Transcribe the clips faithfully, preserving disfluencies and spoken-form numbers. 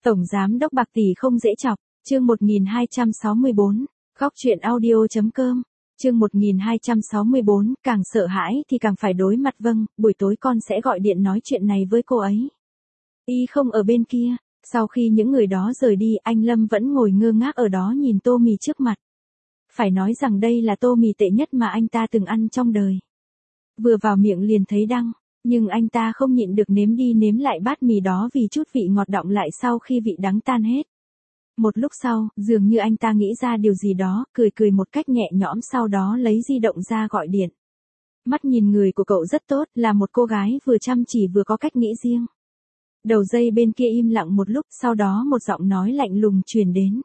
Tổng giám đốc bạc tỷ không dễ chọc, chương một nghìn hai trăm sáu mươi tư, góc truyện audio.com, chương một nghìn hai trăm sáu mươi tư, càng sợ hãi thì càng phải đối mặt. Vâng, buổi tối con sẽ gọi điện nói chuyện này với cô ấy. Y không ở bên kia. Sau khi những người đó rời đi, anh Lâm vẫn ngồi ngơ ngác ở đó nhìn tô mì trước mặt. Phải nói rằng đây là tô mì tệ nhất mà anh ta từng ăn trong đời. Vừa vào miệng liền thấy đắng, nhưng anh ta không nhịn được nếm đi nếm lại bát mì đó vì chút vị ngọt đọng lại sau khi vị đắng tan hết. Một lúc sau, dường như anh ta nghĩ ra điều gì đó, cười cười một cách nhẹ nhõm, sau đó lấy di động ra gọi điện. Mắt nhìn người của cậu rất tốt, là một cô gái vừa chăm chỉ vừa có cách nghĩ riêng. Đầu dây bên kia im lặng một lúc, sau đó một giọng nói lạnh lùng truyền đến.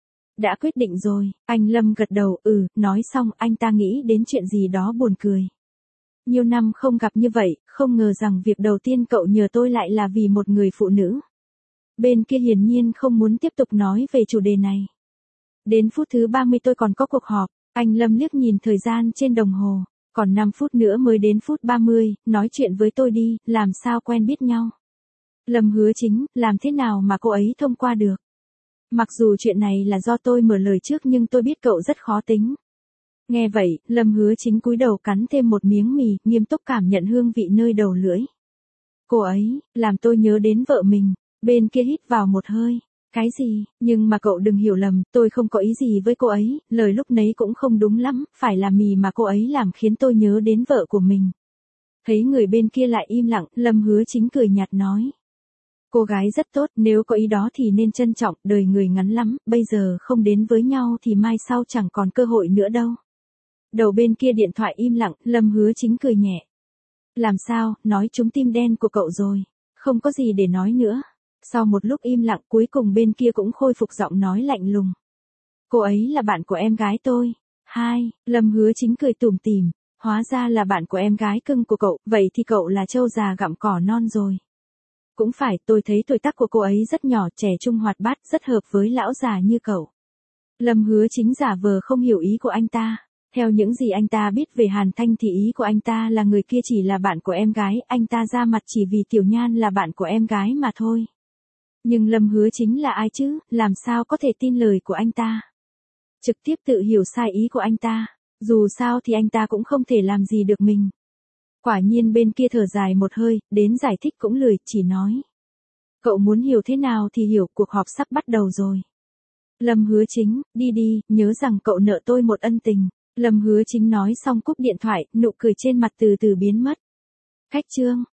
Đã quyết định rồi, anh Lâm gật đầu, ừ, nói xong anh ta nghĩ đến chuyện gì đó buồn cười. Nhiều năm không gặp như vậy, không ngờ rằng việc đầu tiên cậu nhờ tôi lại là vì một người phụ nữ. Bên kia hiển nhiên không muốn tiếp tục nói về chủ đề này. Đến phút thứ ba mươi tôi còn có cuộc họp, anh Lâm liếc nhìn thời gian trên đồng hồ, còn năm phút nữa mới đến phút ba mươi, nói chuyện với tôi đi, làm sao quen biết nhau. Lâm Hứa Chính, làm thế nào mà cô ấy thông qua được? Mặc dù chuyện này là do tôi mở lời trước nhưng tôi biết cậu rất khó tính. Nghe vậy, Lâm Hứa Chính cúi đầu cắn thêm một miếng mì, nghiêm túc cảm nhận hương vị nơi đầu lưỡi. Cô ấy, làm tôi nhớ đến vợ mình. Bên kia hít vào một hơi. Cái gì? Nhưng mà cậu đừng hiểu lầm, tôi không có ý gì với cô ấy, lời lúc nấy cũng không đúng lắm, phải là mì mà cô ấy làm khiến tôi nhớ đến vợ của mình. Thấy người bên kia lại im lặng, Lâm Hứa Chính cười nhạt nói. Cô gái rất tốt, nếu có ý đó thì nên trân trọng, đời người ngắn lắm, bây giờ không đến với nhau thì mai sau chẳng còn cơ hội nữa đâu. Đầu bên kia điện thoại im lặng, Lâm Hứa Chính cười nhẹ. Làm sao, nói trúng tim đen của cậu rồi, không có gì để nói nữa. Sau một lúc im lặng, cuối cùng bên kia cũng khôi phục giọng nói lạnh lùng. Cô ấy là bạn của em gái tôi. Hai, Lâm Hứa Chính cười tủm tỉm, hóa ra là bạn của em gái cưng của cậu, vậy thì cậu là trâu già gặm cỏ non rồi. Cũng phải, tôi thấy tuổi tác của cô ấy rất nhỏ, trẻ trung hoạt bát, rất hợp với lão già như cậu. Lâm Hứa Chính giả vờ không hiểu ý của anh ta. Theo những gì anh ta biết về Hàn Thanh thì ý của anh ta là người kia chỉ là bạn của em gái, anh ta ra mặt chỉ vì Tiểu Nhan là bạn của em gái mà thôi. Nhưng Lâm Hứa Chính là ai chứ, làm sao có thể tin lời của anh ta? Trực tiếp tự hiểu sai ý của anh ta, dù sao thì anh ta cũng không thể làm gì được mình. Quả nhiên bên kia thở dài một hơi, đến giải thích cũng lười, chỉ nói. Cậu muốn hiểu thế nào thì hiểu, cuộc họp sắp bắt đầu rồi. Lâm Hứa Chính, đi đi, nhớ rằng cậu nợ tôi một ân tình. Lâm Hứa Chính nói xong cúp điện thoại, nụ cười trên mặt từ từ biến mất. Khách trương.